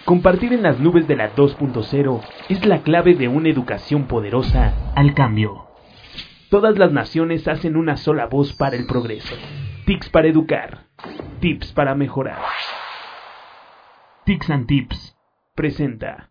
Compartir en las nubes de la 2.0 es la clave de una educación poderosa al cambio. Todas las naciones hacen una sola voz para el progreso. TICS para educar. Tips para mejorar. TICS and Tips presenta.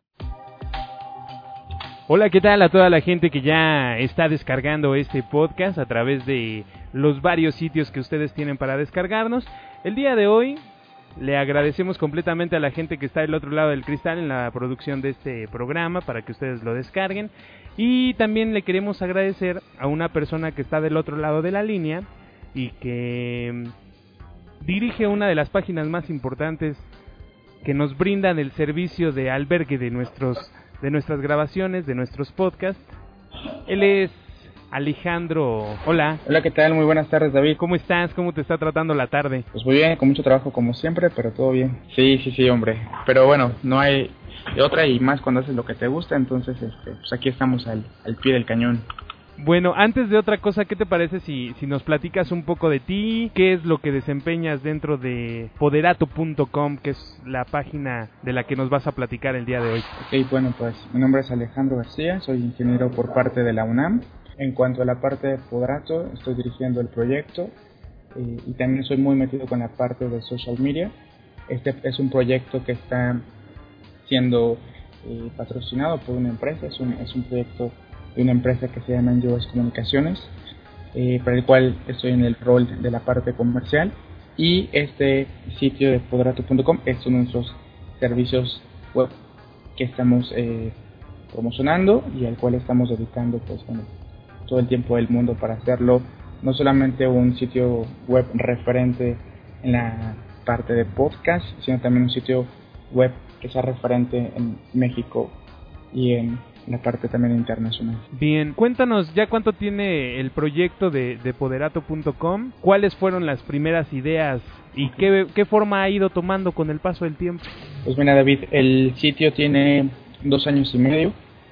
Hola, ¿qué tal a toda la gente que ya está descargando este podcast a través de los varios sitios que ustedes tienen para descargarnos? El día de hoy le agradecemos completamente a la gente que está del otro lado del cristal en la producción de este programa para que ustedes lo descarguen. Y también le queremos agradecer a una persona que está del otro lado de la línea y que dirige una de las páginas más importantes que nos brindan el servicio de albergue de nuestras grabaciones, de nuestros podcasts. Él es Alejandro. Hola. Hola, ¿qué tal? Muy buenas tardes, David. ¿Cómo estás? ¿Cómo te está tratando la tarde? Pues muy bien, con mucho trabajo como siempre, pero todo bien. Sí, hombre. Pero bueno, no hay otra y más cuando haces lo que te gusta, entonces pues aquí estamos al pie del cañón. Bueno, antes de otra cosa, ¿qué te parece si nos platicas un poco de ti? ¿Qué es lo que desempeñas dentro de poderato.com, que es la página de la que nos vas a platicar el día de hoy? Ok, bueno, pues mi nombre es Alejandro García, soy ingeniero por parte de la UNAM. En cuanto a la parte de Poderato, estoy dirigiendo el proyecto y también soy muy metido con la parte de social media. Este es un proyecto que está siendo patrocinado por una empresa, es un proyecto de una empresa que se llama NGOs Comunicaciones, para el cual estoy en el rol de la parte comercial, y este sitio de poderato.com es uno de nuestros servicios web que estamos promocionando y al cual estamos dedicando todo el tiempo del mundo para hacerlo no solamente un sitio web referente en la parte de podcast, sino también un sitio web que sea referente en México y en la parte también internacional. Bien, cuéntanos ya cuánto tiene el proyecto de poderato.com, cuáles fueron las primeras ideas y qué forma ha ido tomando con el paso del tiempo. Pues mira, David, el sitio tiene 2 años y medio,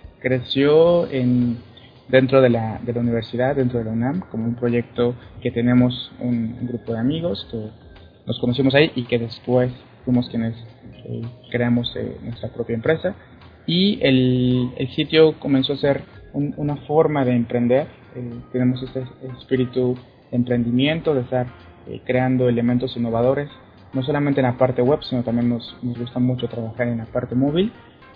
creció dentro de la universidad, dentro de la UNAM, como un proyecto que tenemos un grupo de amigos que nos conocimos ahí y que después fuimos quienes creamos nuestra propia empresa. Y el sitio comenzó a ser una forma de emprender. Tenemos este espíritu de emprendimiento, de estar creando elementos innovadores, no solamente en la parte web, sino también nos gusta mucho trabajar en la parte móvil.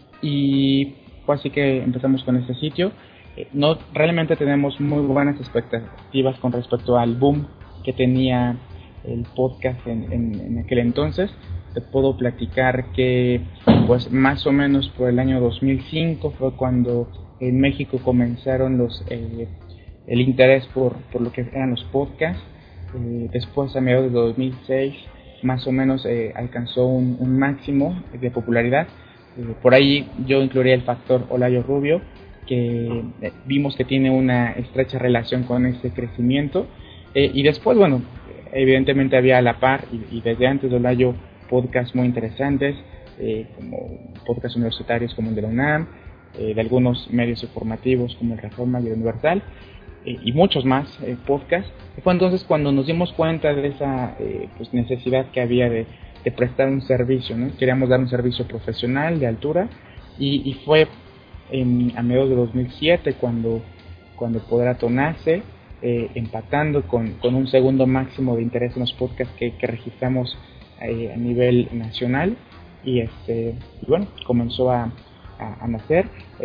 Y fue así que empezamos con este sitio. No realmente tenemos muy buenas expectativas con respecto al boom que tenía el podcast en aquel entonces. Te puedo platicar que pues más o menos por el año 2005 fue cuando en México comenzaron el interés por lo que eran los podcasts. Después, a mediados de 2006, más o menos alcanzó un máximo de popularidad. Por ahí yo incluiría el factor Olayo Rubio, que vimos que tiene una estrecha relación con este crecimiento. Y después, bueno, evidentemente había a la par y desde antes de Olayo podcasts muy interesantes, como podcasts universitarios como el de la UNAM, de algunos medios informativos como el Reforma y el Universal, y muchos más podcasts. Fue entonces cuando nos dimos cuenta de esa necesidad que había de prestar un servicio, ¿no? Queríamos dar un servicio profesional de altura, y fue a mediados de 2007 cuando Poderato nace, empatando con un segundo máximo de interés en los podcasts que registramos a nivel nacional, y bueno, comenzó a nacer.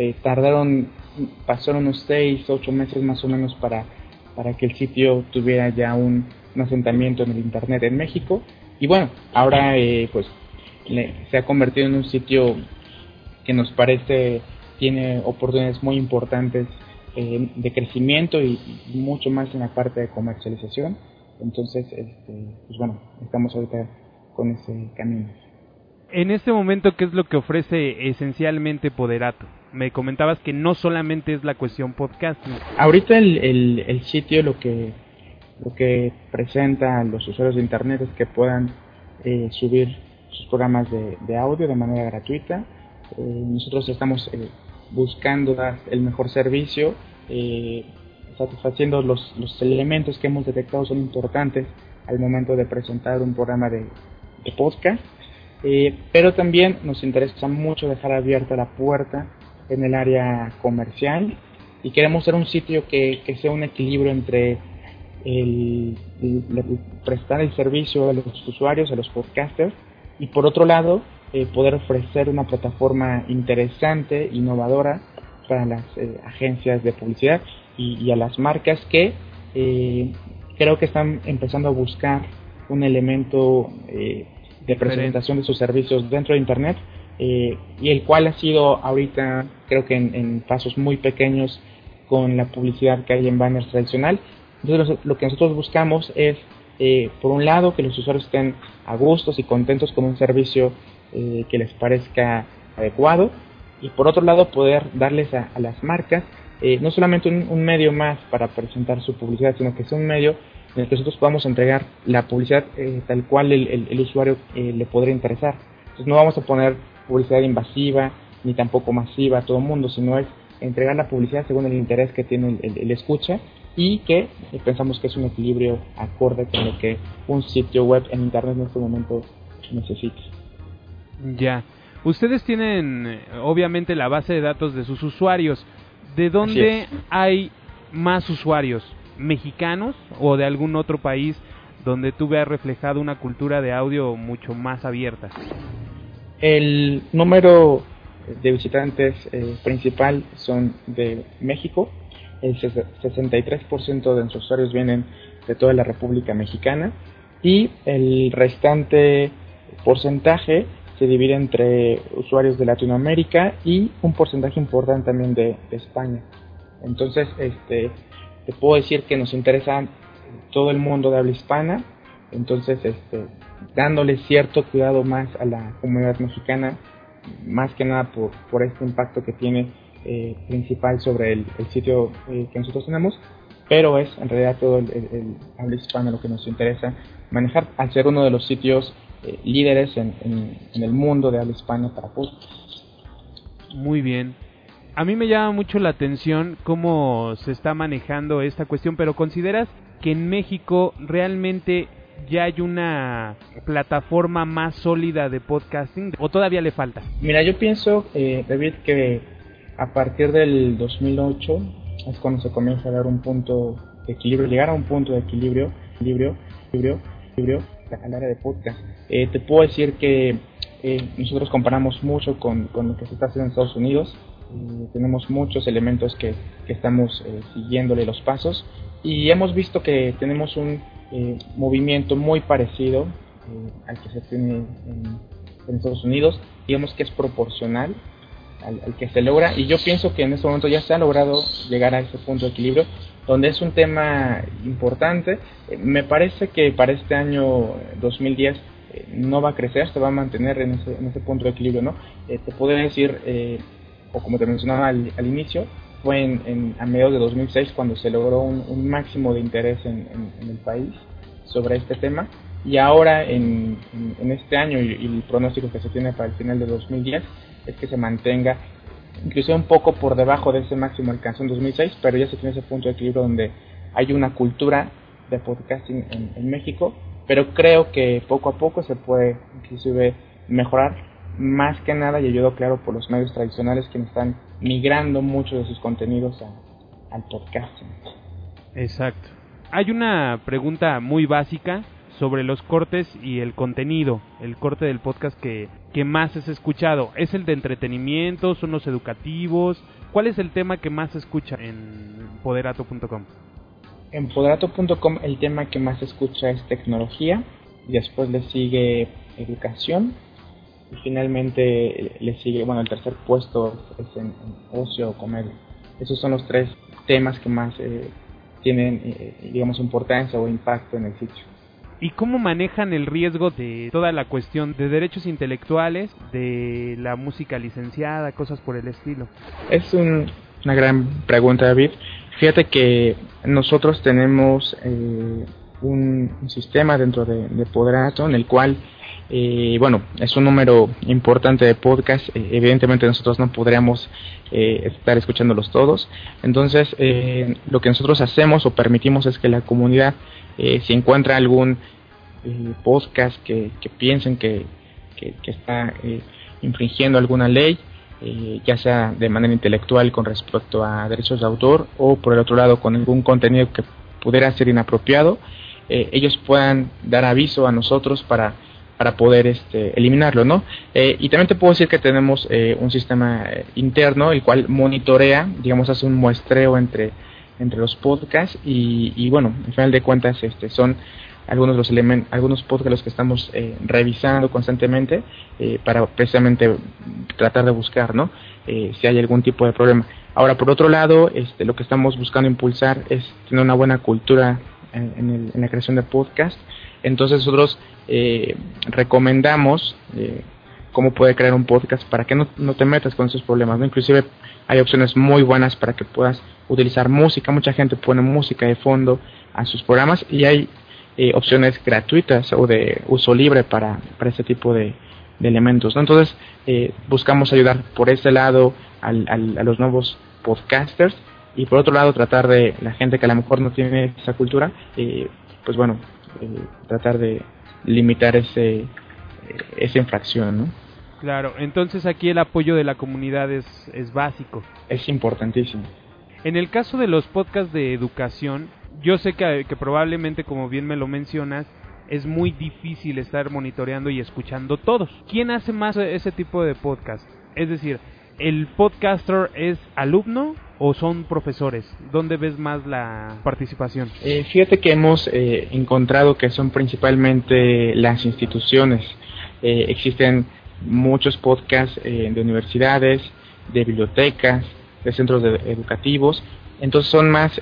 Pasaron unos 6-8 meses más o menos para que el sitio tuviera ya un asentamiento en el internet en México, y bueno, ahora se ha convertido en un sitio que nos parece tiene oportunidades muy importantes de crecimiento y mucho más en la parte de comercialización. Entonces, pues bueno, estamos ahorita con ese camino. En este momento, ¿qué es lo que ofrece esencialmente Poderato? Me comentabas que no solamente es la cuestión podcast, ¿no? Ahorita el sitio lo que presenta a los usuarios de internet es que puedan subir sus programas de audio de manera gratuita. Nosotros estamos buscando dar el mejor servicio, satisfaciendo los elementos que hemos detectado son importantes al momento de presentar un programa de podcast. pero también nos interesa mucho dejar abierta la puerta en el área comercial y queremos ser un sitio que sea un equilibrio entre el prestar el servicio a los usuarios, a los podcasters, y por otro lado poder ofrecer una plataforma interesante, innovadora para las agencias de publicidad y a las marcas que creo que están empezando a buscar un elemento de presentación de sus servicios dentro de Internet, y el cual ha sido ahorita, creo que en pasos muy pequeños con la publicidad que hay en banners tradicional. Entonces lo que nosotros buscamos es, por un lado, que los usuarios estén a gustos y contentos con un servicio que les parezca adecuado, y por otro lado poder darles a las marcas no solamente un medio más para presentar su publicidad, sino que sea un medio en el que nosotros podamos entregar la publicidad tal cual el usuario le podría interesar. Entonces no vamos a poner publicidad invasiva ni tampoco masiva a todo el mundo, sino es entregar la publicidad según el interés que tiene el escucha, y que pensamos que es un equilibrio acorde con lo que un sitio web en Internet en este momento necesita. Ya. Ustedes tienen obviamente la base de datos de sus usuarios. ¿De dónde hay más usuarios? ¿Mexicanos o de algún otro país donde tú veas reflejado una cultura de audio mucho más abierta? El número de visitantes principal son de México. El 63% de nuestros usuarios vienen de toda la República Mexicana, y el restante porcentaje se divide entre usuarios de Latinoamérica y un porcentaje importante también de España. Entonces, te puedo decir que nos interesa todo el mundo de habla hispana, entonces dándole cierto cuidado más a la comunidad mexicana, más que nada por este impacto que tiene principal sobre el sitio que nosotros tenemos, pero es en realidad todo el habla hispana lo que nos interesa manejar, al ser uno de los sitios líderes en el mundo de habla hispana para podcasts. Muy bien. A mí me llama mucho la atención cómo se está manejando esta cuestión, pero ¿consideras que en México realmente ya hay una plataforma más sólida de podcasting o todavía le falta? Mira, yo pienso, David, que a partir del 2008 es cuando se comienza a dar un punto de equilibrio, llegar a un punto de equilibrio al área de podcast. Te puedo decir que nosotros comparamos mucho con lo que se está haciendo en Estados Unidos. Tenemos muchos elementos que estamos siguiéndole los pasos, y hemos visto que tenemos un movimiento muy parecido al que se tiene en Estados Unidos. Digamos que es proporcional al que se logra, y yo pienso que en este momento ya se ha logrado llegar a ese punto de equilibrio, donde es un tema importante. Me parece que para este año 2010 no va a crecer, se va a mantener en ese punto de equilibrio, ¿no? Te puedo decir, o como te mencionaba al inicio, fue a mediados de 2006 cuando se logró un máximo de interés en el país sobre este tema, y ahora en este año y el pronóstico que se tiene para el final de 2010 es que se mantenga incluso un poco por debajo de ese máximo alcanzado en 2006, pero ya se tiene ese punto de equilibrio donde hay una cultura de podcasting en México, pero creo que poco a poco se puede inclusive mejorar, más que nada, y ayudado claro por los medios tradicionales que están migrando mucho de sus contenidos al podcasting. Exacto. Hay una pregunta muy básica sobre los cortes y el contenido, el corte del podcast que más es escuchado. ¿Es el de entretenimiento? ¿Son los educativos? ¿Cuál es el tema que más se escucha en Poderato.com? En Poderato.com el tema que más se escucha es tecnología, y después le sigue educación, y finalmente le sigue, el tercer puesto es en ocio o comedia. Esos son los tres temas que más tienen, importancia o impacto en el sitio. ¿Y cómo manejan el riesgo de toda la cuestión de derechos intelectuales, de la música licenciada, cosas por el estilo? Es una gran pregunta, David. Fíjate que nosotros tenemos un sistema dentro de Poderato en el cual, es un número importante de podcasts. Evidentemente nosotros no podríamos estar escuchándolos todos. Entonces, lo que nosotros hacemos o permitimos es que la comunidad, si encuentra algún podcast que piensen que que está infringiendo alguna ley, ya sea de manera intelectual con respecto a derechos de autor, o por el otro lado con algún contenido que pudiera ser inapropiado, ellos puedan dar aviso a nosotros para poder eliminarlo, ¿no? Y también te puedo decir que tenemos un sistema interno el cual monitorea, digamos, hace un muestreo entre los podcasts y bueno, al final de cuentas son algunos podcasts los que estamos revisando constantemente para precisamente tratar de buscar, ¿no? Si hay algún tipo de problema. Ahora, por otro lado, lo que estamos buscando impulsar es tener una buena cultura en la creación de podcast. Entonces nosotros recomendamos cómo poder crear un podcast para que no te metas con esos problemas, ¿no? Inclusive hay opciones muy buenas para que puedas utilizar música. Mucha gente pone música de fondo a sus programas y hay opciones gratuitas o de uso libre para este tipo de elementos, ¿no? Entonces buscamos ayudar por ese lado a los nuevos podcasters, y por otro lado tratar de la gente que a lo mejor no tiene esa cultura, pues bueno, tratar de limitar esa infracción, ¿no? Claro, entonces aquí el apoyo de la comunidad es básico. Es importantísimo. En el caso de los podcasts de educación, yo sé que probablemente, como bien me lo mencionas, es muy difícil estar monitoreando y escuchando todos. ¿Quién hace más ese tipo de podcast? Es decir, ¿el podcaster es alumno o son profesores? ¿Dónde ves más la participación? Fíjate que hemos encontrado que son principalmente las instituciones. Existen muchos podcasts de universidades, de bibliotecas, de centros educativos. Entonces son más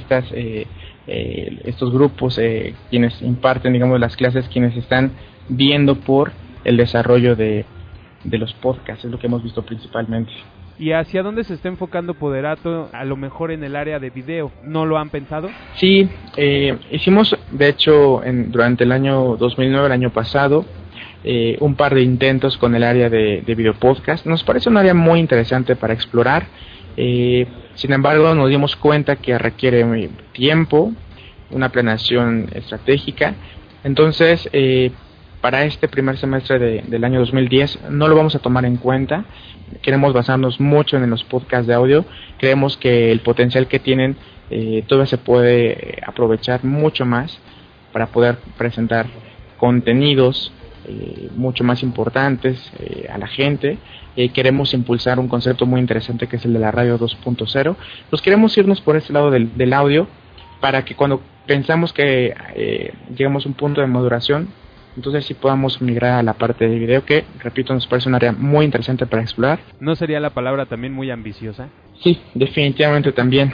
estos grupos quienes imparten, digamos, las clases, quienes están viendo por el desarrollo de los podcasts. Es lo que hemos visto principalmente. ¿Y hacia dónde se está enfocando Poderato? A lo mejor en el área de video. ¿No lo han pensado? Sí, hicimos, de hecho, durante el año 2009, el año pasado, un par de intentos con el área de video podcast. Nos parece un área muy interesante para explorar. Sin embargo, nos dimos cuenta que requiere tiempo, una planeación estratégica. Entonces, para este primer semestre del año 2010 no lo vamos a tomar en cuenta. Queremos basarnos mucho en los podcasts de audio. Creemos que el potencial que tienen todavía se puede aprovechar mucho más para poder presentar contenidos mucho más importantes a la gente. Queremos impulsar un concepto muy interesante que es el de la radio 2.0. Pues queremos irnos por este lado del audio para que cuando pensamos que llegamos a un punto de maduración, entonces sí podamos migrar a la parte de video, que, repito, nos parece un área muy interesante para explorar. ¿No sería la palabra también muy ambiciosa? Sí, definitivamente también.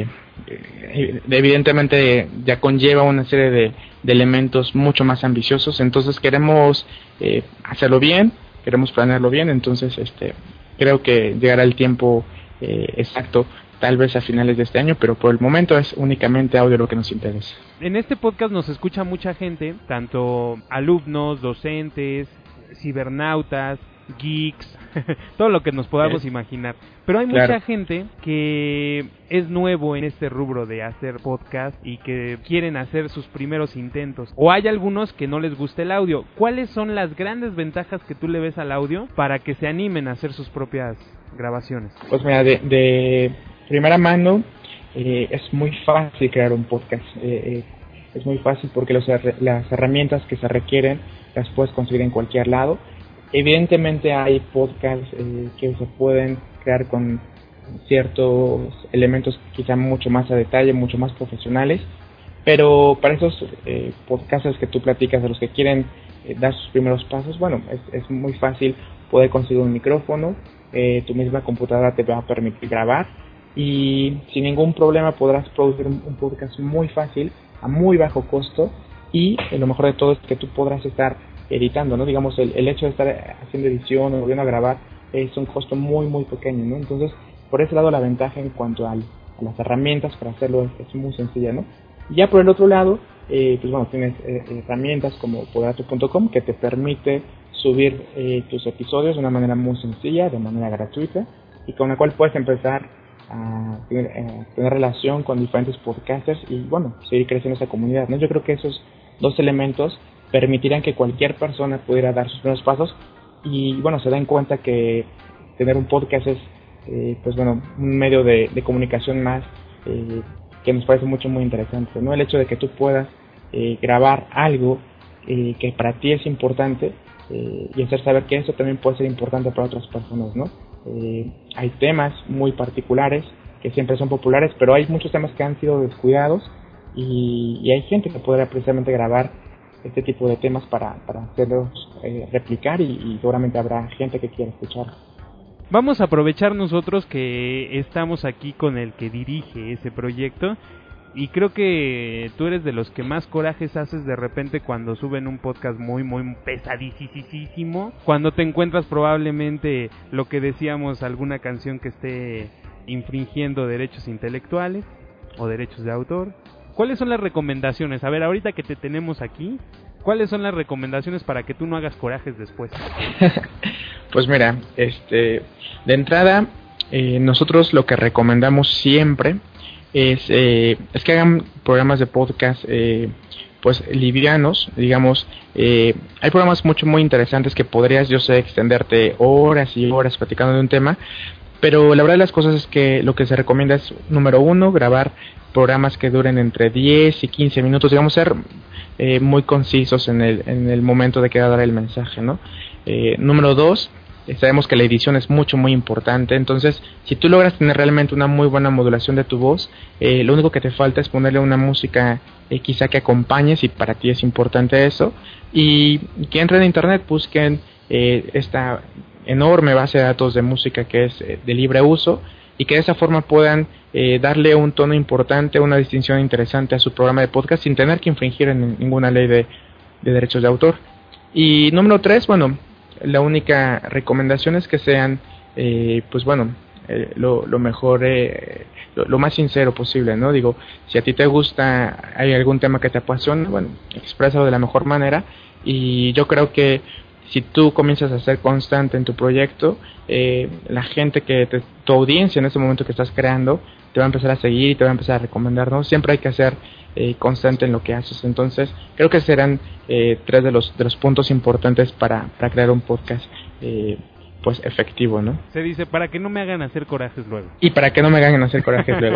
Evidentemente ya conlleva una serie de elementos mucho más ambiciosos. Entonces queremos hacerlo bien, queremos planearlo bien. Entonces creo que llegará el tiempo exacto, tal vez a finales de este año, pero por el momento es únicamente audio lo que nos interesa. En este podcast nos escucha mucha gente, tanto alumnos, docentes, cibernautas, geeks, todo lo que nos podamos imaginar. Pero hay mucha gente que es nuevo en este rubro de hacer podcast y que quieren hacer sus primeros intentos. O hay algunos que no les gusta el audio. ¿Cuáles son las grandes ventajas que tú le ves al audio para que se animen a hacer sus propias grabaciones? Pues mira, de primera mano, es muy fácil crear un podcast. Es muy fácil porque las herramientas que se requieren las puedes conseguir en cualquier lado. Evidentemente hay podcasts que se pueden crear con ciertos elementos quizá mucho más a detalle, mucho más profesionales, pero para esos podcasters que tú platicas, de los que quieren dar sus primeros pasos, bueno, es muy fácil poder conseguir un micrófono, tu misma computadora te va a permitir grabar y sin ningún problema podrás producir un podcast muy fácil, a muy bajo costo, y lo mejor de todo es que tú podrás estar editando, ¿no? Digamos, el hecho de estar haciendo edición o volviendo a grabar es un costo muy muy pequeño, ¿no? Entonces, por ese lado la ventaja en cuanto a las herramientas para hacerlo es muy sencilla, ¿no? Y ya por el otro lado, pues bueno, tienes herramientas como Poderato.com que te permite subir tus episodios de una manera muy sencilla, de manera gratuita, y con la cual puedes empezar a tener relación con diferentes podcasters y bueno, seguir creciendo esa comunidad, ¿no? Yo creo que esos dos elementos permitirán que cualquier persona pudiera dar sus primeros pasos y bueno, se dan cuenta que tener un podcast es pues bueno, un medio de comunicación más que nos parece muy interesante, ¿no? El hecho de que tú puedas grabar algo que para ti es importante y hacer saber que eso también puede ser importante para otras personas, ¿no? Hay temas muy particulares que siempre son populares, pero hay muchos temas que han sido descuidados y hay gente que podrá precisamente grabar este tipo de temas para hacerlos replicar y seguramente habrá gente que quiera escucharlo. Vamos a aprovechar nosotros que estamos aquí con el que dirige ese proyecto y creo que tú eres de los que más corajes haces de repente cuando suben un podcast muy pesadísimo, cuando te encuentras probablemente lo que decíamos, alguna canción que esté infringiendo derechos intelectuales o derechos de autor. ¿Cuáles son las recomendaciones? A ver, ahorita que te tenemos aquí, ¿cuáles son las recomendaciones para que tú no hagas corajes después? Pues mira, de entrada, nosotros lo que recomendamos siempre es que hagan programas de podcast pues livianos, digamos. Hay programas muy interesantes que podrías, yo sé, extenderte horas y horas platicando de un tema, pero la verdad de las cosas es que lo que se recomienda es, número uno, grabar programas que duren entre 10 y 15 minutos, digamos, ser muy concisos en el momento de que dar el mensaje, ¿no? Número dos, sabemos que la edición es muy importante, entonces si tú logras tener realmente una muy buena modulación de tu voz, lo único que te falta es ponerle una música quizá que acompañe, si para ti es importante eso, y que entren a internet, busquen esta enorme base de datos de música que es de libre uso, y que de esa forma puedan darle un tono importante, una distinción interesante a su programa de podcast sin tener que infringir en ninguna ley de derechos de autor. Y número 3, bueno, la única recomendación es que sean pues bueno, lo mejor, lo más sincero posible, ¿no? Digo, si a ti te gusta, hay algún tema que te apasiona, bueno, exprésalo de la mejor manera, y yo creo que si tú comienzas a ser constante en tu proyecto, la gente tu audiencia en ese momento que estás creando, te va a empezar a seguir y te va a empezar a recomendar, ¿no? Siempre hay que ser constante en lo que haces. Entonces, creo que serán 3 de los puntos importantes para crear un podcast pues efectivo, ¿no? Se dice, para que no me hagan hacer corajes luego. Y para que no me hagan hacer corajes luego.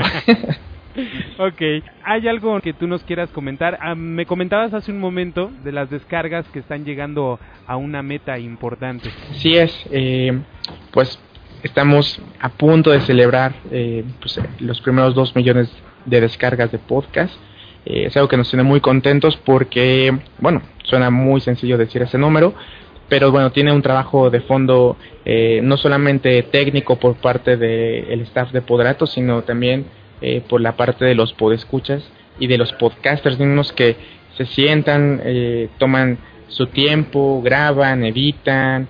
Ok, ¿hay algo que tú nos quieras comentar? Me comentabas hace un momento de las descargas que están llegando a una meta importante. Sí es, pues estamos a punto de celebrar pues, los primeros 2 millones de descargas de podcast. Es algo que nos tiene muy contentos porque, bueno, suena muy sencillo decir ese número, pero bueno, tiene un trabajo de fondo no solamente técnico por parte del staff de Poderato, sino también por la parte de los podescuchas y de los podcasters mismos que se sientan, toman su tiempo, graban, editan,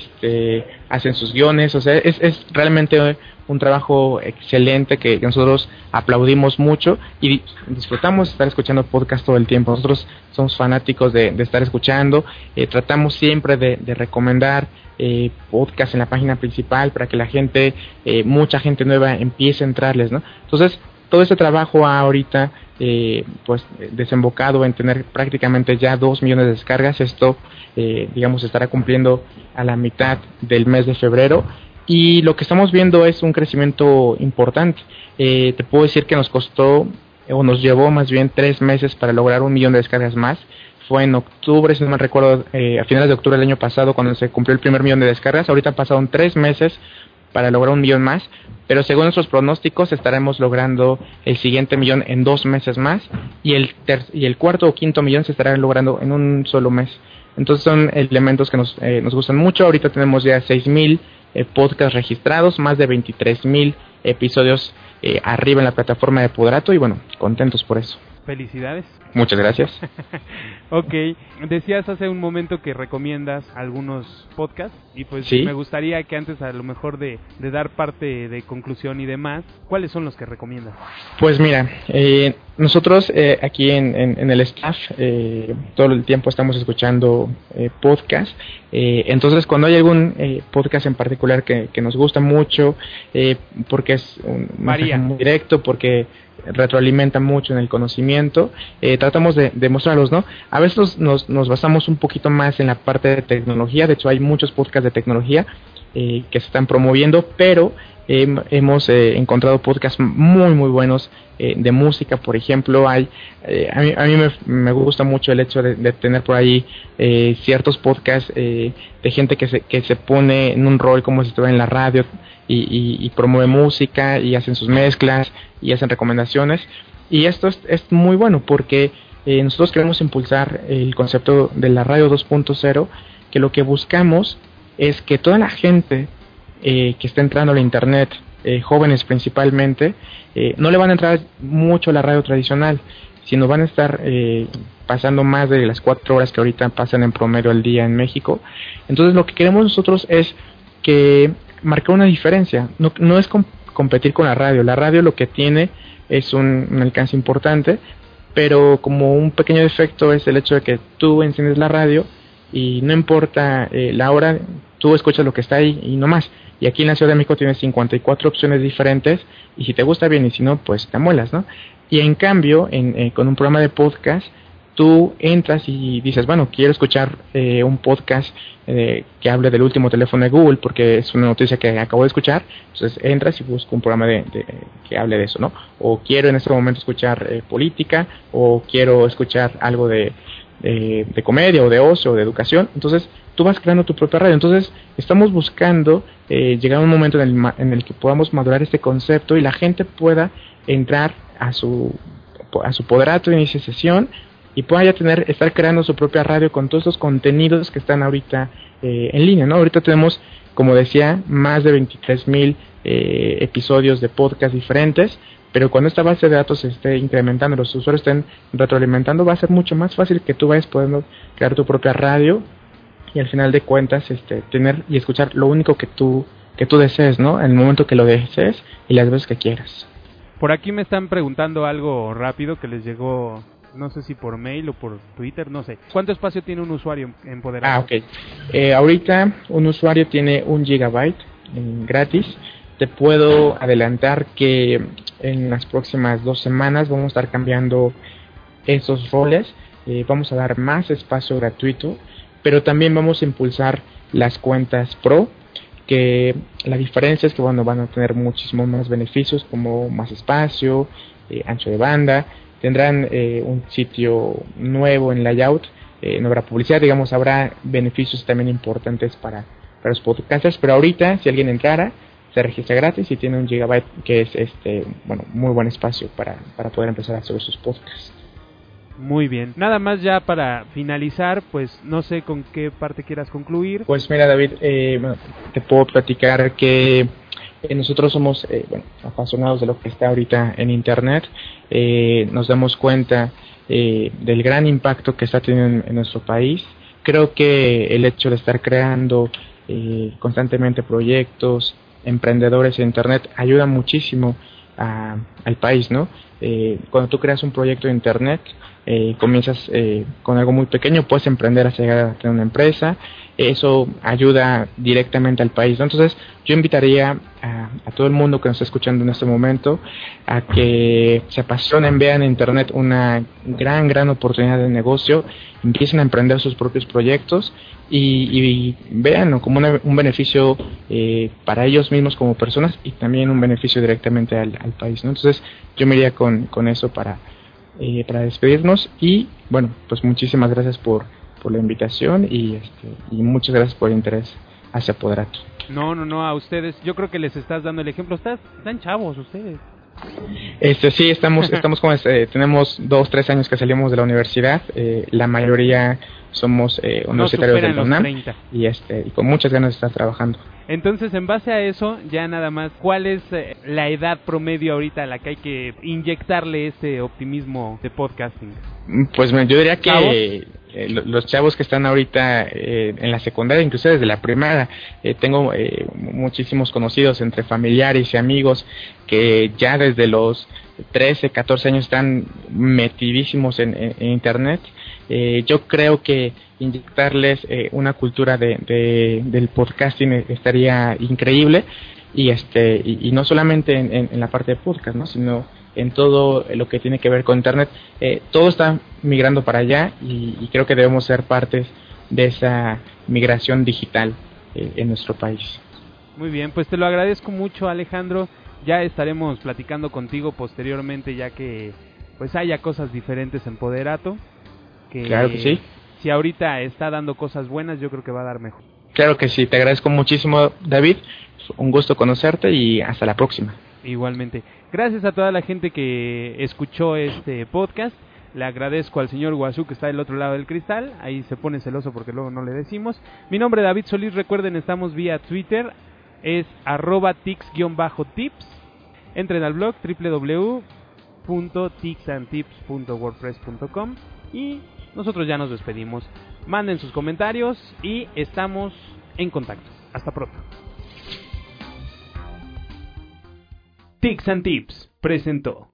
hacen sus guiones. O sea, es realmente un trabajo excelente que nosotros aplaudimos mucho y disfrutamos estar escuchando podcast todo el tiempo. Nosotros somos fanáticos de estar escuchando, tratamos siempre de recomendar podcast en la página principal para que la gente, mucha gente nueva empiece a entrarles, ¿no? Entonces, todo ese trabajo ahorita pues desembocado en tener prácticamente ya 2 millones de descargas. Esto digamos estará cumpliendo a la mitad del mes de febrero y lo que estamos viendo es un crecimiento importante. Te puedo decir que nos costó o nos llevó más bien 3 meses para lograr 1 millón de descargas más. Fue en octubre, si no me recuerdo, a finales de octubre del año pasado cuando se cumplió el primer millón de descargas. Ahorita pasaron 3 meses para lograr 1 millón más, pero según nuestros pronósticos estaremos logrando el siguiente millón en 2 meses más y el cuarto o quinto millón se estará logrando en un solo mes. Entonces son elementos que nos gustan mucho. Ahorita tenemos ya 6,000 podcasts registrados, más de 23,000 episodios arriba en la plataforma de Poderato y bueno, contentos por eso. Felicidades. Muchas gracias. Ok, decías hace un momento que recomiendas algunos podcasts y pues ¿Sí? Me gustaría que antes a lo mejor de dar parte de conclusión y demás, ¿cuáles son los que recomiendas? Pues mira, nosotros aquí en el staff todo el tiempo estamos escuchando podcast, entonces cuando hay algún podcast en particular que nos gusta mucho, porque es un mensaje muy directo, porque retroalimenta mucho en el conocimiento, tratamos de mostrarlos, ¿no? A veces nos basamos un poquito más en la parte de tecnología. De hecho, hay muchos podcasts de tecnología que se están promoviendo, pero hemos encontrado podcasts muy muy buenos de música. Por ejemplo, a mí me gusta mucho el hecho de tener por ahí ciertos podcasts de gente que se pone en un rol como si estuviera en la radio y promueve música y hacen sus mezclas y hacen recomendaciones. Y esto es muy bueno porque nosotros queremos impulsar el concepto de la radio 2.0, que lo que buscamos es que toda la gente que está entrando a la internet, jóvenes principalmente, no le van a entrar mucho a la radio tradicional, sino van a estar pasando más de las 4 horas que ahorita pasan en promedio al día en México. Entonces lo que queremos nosotros es que marcar una diferencia. No es competir con la radio. La radio lo que tiene es un alcance importante, pero como un pequeño defecto es el hecho de que tú enciendes la radio y no importa la hora, tú escuchas lo que está ahí y no más. Y aquí en la Ciudad de México tienes 54 opciones diferentes, y si te gusta bien y si no, pues te amuelas, ¿no? Y en cambio, con un programa de podcast, tú entras y dices, bueno, quiero escuchar un podcast que hable del último teléfono de Google, porque es una noticia que acabo de escuchar. Entonces entras y buscas un programa que hable de eso, ¿no? O quiero en este momento escuchar política, o quiero escuchar algo de comedia, o de ocio, o de educación. Entonces tú vas creando tu propia radio. Entonces estamos buscando llegar a un momento en el que podamos madurar este concepto y la gente pueda entrar a su poderato de inicio de sesión y pueda ya estar creando su propia radio con todos estos contenidos que están ahorita en línea, ¿no? Ahorita tenemos, como decía, más de 23,000 episodios de podcast diferentes, pero cuando esta base de datos se esté incrementando, los usuarios estén retroalimentando, va a ser mucho más fácil que tú vayas pudiendo crear tu propia radio y al final de cuentas tener y escuchar lo único que tú desees, ¿no? En el momento que lo desees y las veces que quieras. Por aquí me están preguntando algo rápido que les llegó, no sé si por mail o por Twitter, no sé. ¿Cuánto espacio tiene un usuario en Poderato? Ok. Ahorita un usuario tiene 1 GB gratis. Te puedo adelantar que en las próximas 2 semanas vamos a estar cambiando esos roles. Vamos a dar más espacio gratuito, pero también vamos a impulsar las cuentas Pro, que la diferencia es que van a tener muchísimos más beneficios, como más espacio, ancho de banda, tendrán un sitio nuevo en layout, no habrá publicidad, digamos, habrá beneficios también importantes para los podcasters. Pero ahorita, si alguien entrara, se registra gratis y tiene 1 GB, que es muy buen espacio para poder empezar a hacer sus podcasts. Muy bien. Nada más ya para finalizar, pues no sé con qué parte quieras concluir. Pues mira, David, te puedo platicar que nosotros somos apasionados de lo que está ahorita en Internet. Nos damos cuenta del gran impacto que está teniendo en nuestro país. Creo que el hecho de estar creando constantemente proyectos, emprendedores en Internet, ayuda muchísimo al país, ¿no? Cuando tú creas un proyecto de Internet, comienzas con algo muy pequeño, puedes emprender hasta llegar a tener una empresa. Eso ayuda directamente al país, ¿no? Entonces yo invitaría a todo el mundo que nos está escuchando en este momento a que se apasionen, vean en Internet una gran oportunidad de negocio, empiecen a emprender sus propios proyectos y vean, ¿no?, como un beneficio para ellos mismos como personas y también un beneficio directamente al país, ¿no? Entonces yo me iría con eso para despedirnos. Y bueno, pues muchísimas gracias por la invitación y muchas gracias por el interés hacia Poderato. No, a ustedes, yo creo que les estás dando el ejemplo. Están chavos ustedes. Sí, estamos como tenemos 2-3 años que salimos de la universidad. La mayoría somos universitarios del UNAM y con muchas ganas de estar trabajando. Entonces, en base a eso, ya nada más, ¿cuál es la edad promedio ahorita a la que hay que inyectarle este optimismo de podcasting? Pues yo diría que los chavos que están ahorita en la secundaria, incluso desde la primaria, tengo muchísimos conocidos entre familiares y amigos que ya desde los 13, 14 años están metidísimos en Internet. Yo creo que inyectarles una cultura del podcasting estaría increíble y no solamente en la parte de podcast, ¿no?, sino en todo lo que tiene que ver con Internet. Todo está migrando para allá y creo que debemos ser partes de esa migración digital en nuestro país. Muy bien, pues te lo agradezco mucho, Alejandro. Ya estaremos platicando contigo posteriormente, ya que pues haya cosas diferentes en Poderato. Claro que sí. Si ahorita está dando cosas buenas, yo creo que va a dar mejor. Claro que sí, te agradezco muchísimo, David. Un gusto conocerte y hasta la próxima. Igualmente. Gracias a toda la gente que escuchó este podcast. Le agradezco al señor Guazú que está del otro lado del cristal. Ahí se pone celoso porque luego no le decimos. Mi nombre es David Solís. Recuerden, estamos vía Twitter. Es @tix_tips. Entren al blog www.tixandtips.wordpress.com y nosotros ya nos despedimos. Manden sus comentarios y estamos en contacto. Hasta pronto. Tix and Tips presentó